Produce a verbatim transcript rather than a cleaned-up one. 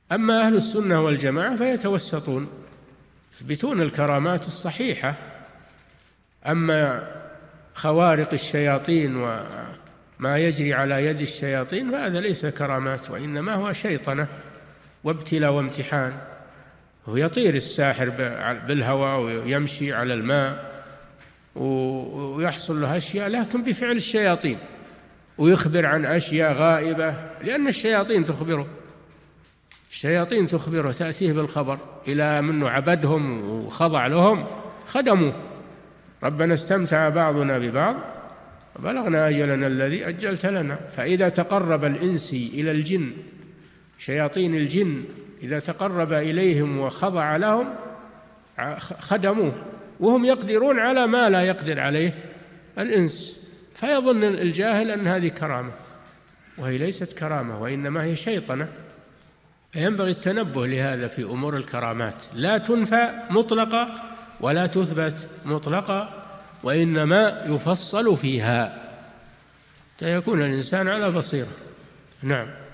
أما أهل السنة والجماعة فيتوسطون، يثبتون الكرامات الصحيحة. أما خوارق الشياطين وما يجري على يد الشياطين فهذا ليس كرامات، وإنما هو شيطنة وابتلاء وامتحان. ويطير الساحر بالهواء ويمشي على الماء ويحصل له أشياء لكن بفعل الشياطين، ويخبر عن أشياء غائبة لأن الشياطين تخبره الشياطين تخبره تأتيه بالخبر. إلى منه عبدهم وخضع لهم خدموا. ربنا استمتع بعضنا ببعض وبلغنا أجلنا الذي أجلت لنا. فإذا تقرب الإنسي إلى الجن، شياطين الجن إذا تقرب إليهم وخضع لهم خدموه، وهم يقدرون على ما لا يقدر عليه الإنس، فيظن الجاهل أن هذه كرامة، وهي ليست كرامة وإنما هي شيطنة. فينبغي التنبه لهذا في أمور الكرامات، لا تنفى مطلقة ولا تثبت مطلقة، وإنما يفصل فيها حتى يكون الإنسان على بصيرة. نعم.